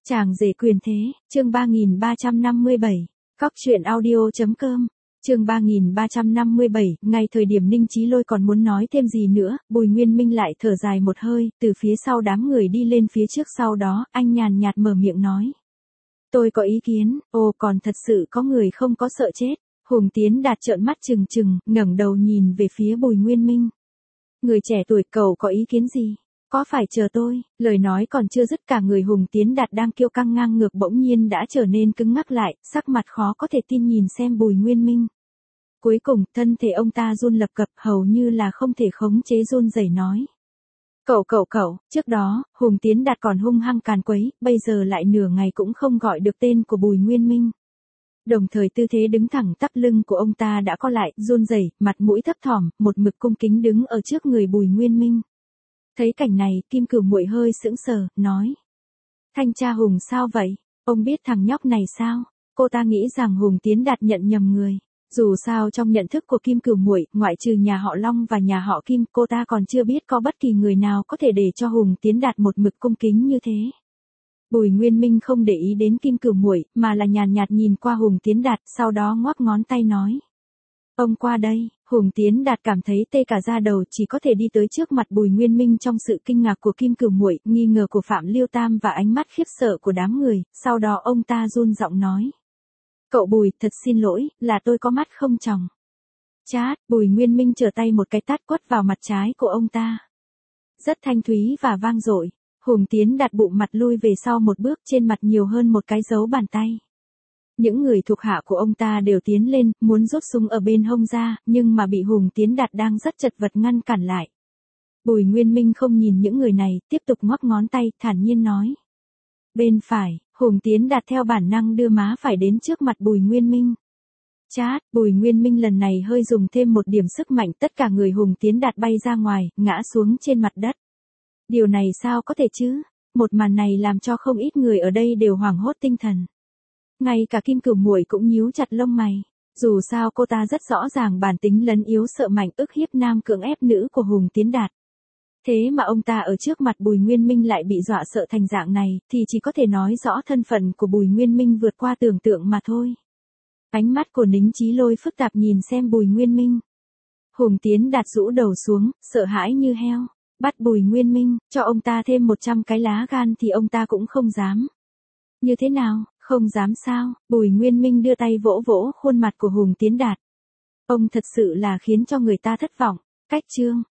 Chàng rể quyền thế, chương 3357, Cóc truyện audio.com, chương 3357, ngay thời điểm Ninh Chí Lôi còn muốn nói thêm gì nữa, Bùi Nguyên Minh lại thở dài một hơi, từ phía sau đám người đi lên phía trước, sau đó, anh nhàn nhạt mở miệng nói. Tôi có ý kiến, còn thật sự có người không có sợ chết. Hùng Tiến Đạt trợn mắt trừng trừng, ngẩng đầu nhìn về phía Bùi Nguyên Minh. Người trẻ tuổi, cậu có ý kiến gì? Có phải chờ tôi? Lời nói còn chưa dứt, cả người Hùng Tiến Đạt đang kiêu căng ngang ngược bỗng nhiên đã trở nên cứng ngắc lại, sắc mặt khó có thể tin nhìn xem Bùi Nguyên Minh. Cuối cùng, thân thể ông ta run lập cập, hầu như là không thể khống chế run rẩy nói. Cậu, trước đó, Hùng Tiến Đạt còn hung hăng càn quấy, bây giờ lại nửa ngày cũng không gọi được tên của Bùi Nguyên Minh. Đồng thời tư thế đứng thẳng tắp, lưng của ông ta đã co lại, run rẩy, mặt mũi thấp thỏm, một mực cung kính đứng ở trước người Bùi Nguyên Minh. Thấy cảnh này, Kim Cửu Muội hơi sững sờ, nói. Thanh tra Hùng sao vậy? Ông biết thằng nhóc này sao? Cô ta nghĩ rằng Hùng Tiến Đạt nhận nhầm người. Dù sao trong nhận thức của Kim Cửu Muội, ngoại trừ nhà họ Long và nhà họ Kim, cô ta còn chưa biết có bất kỳ người nào có thể để cho Hùng Tiến Đạt một mực cung kính như thế. Bùi Nguyên Minh không để ý đến Kim Cửu Muội, mà là nhàn nhạt nhìn qua Hùng Tiến Đạt, sau đó ngoắc ngón tay nói. Ông qua đây. Hùng Tiến Đạt cảm thấy tê cả da đầu, chỉ có thể đi tới trước mặt Bùi Nguyên Minh trong sự kinh ngạc của Kim Cửu Muội, nghi ngờ của Phạm Liêu Tam và ánh mắt khiếp sợ của đám người, sau đó ông ta run giọng nói. Cậu Bùi, thật xin lỗi, là tôi có mắt không tròng. Chát, Bùi Nguyên Minh trở tay một cái tát quất vào mặt trái của ông ta. Rất thanh thúy và vang dội. Hùng Tiến Đạt bụng mặt lui về sau một bước, trên mặt nhiều hơn một cái dấu bàn tay. Những người thuộc hạ của ông ta đều tiến lên, muốn rút súng ở bên hông ra, nhưng mà bị Hùng Tiến Đạt đang rất chật vật ngăn cản lại. Bùi Nguyên Minh không nhìn những người này, tiếp tục ngoắc ngón tay, thản nhiên nói. Bên phải, Hùng Tiến Đạt theo bản năng đưa má phải đến trước mặt Bùi Nguyên Minh. Chát, Bùi Nguyên Minh lần này hơi dùng thêm một điểm sức mạnh, tất cả người Hùng Tiến Đạt bay ra ngoài, ngã xuống trên mặt đất. Điều này sao có thể chứ? Một màn này làm cho không ít người ở đây đều hoảng hốt tinh thần. Ngay cả Kim Cửu Muội cũng nhíu chặt lông mày. Dù sao cô ta rất rõ ràng bản tính lấn yếu sợ mạnh, ức hiếp nam cưỡng ép nữ của Hùng Tiến Đạt. Thế mà ông ta ở trước mặt Bùi Nguyên Minh lại bị dọa sợ thành dạng này, thì chỉ có thể nói rõ thân phận của Bùi Nguyên Minh vượt qua tưởng tượng mà thôi. Ánh mắt của Ninh Chí Lôi phức tạp nhìn xem Bùi Nguyên Minh. Hùng Tiến Đạt rũ đầu xuống, sợ hãi như heo. Bắt Bùi Nguyên Minh, cho ông ta thêm 100 cái lá gan thì ông ta cũng không dám. Như thế nào, không dám sao? Bùi Nguyên Minh đưa tay vỗ vỗ khuôn mặt của Hùng Tiến Đạt. Ông thật sự là khiến cho người ta thất vọng. Cách chương.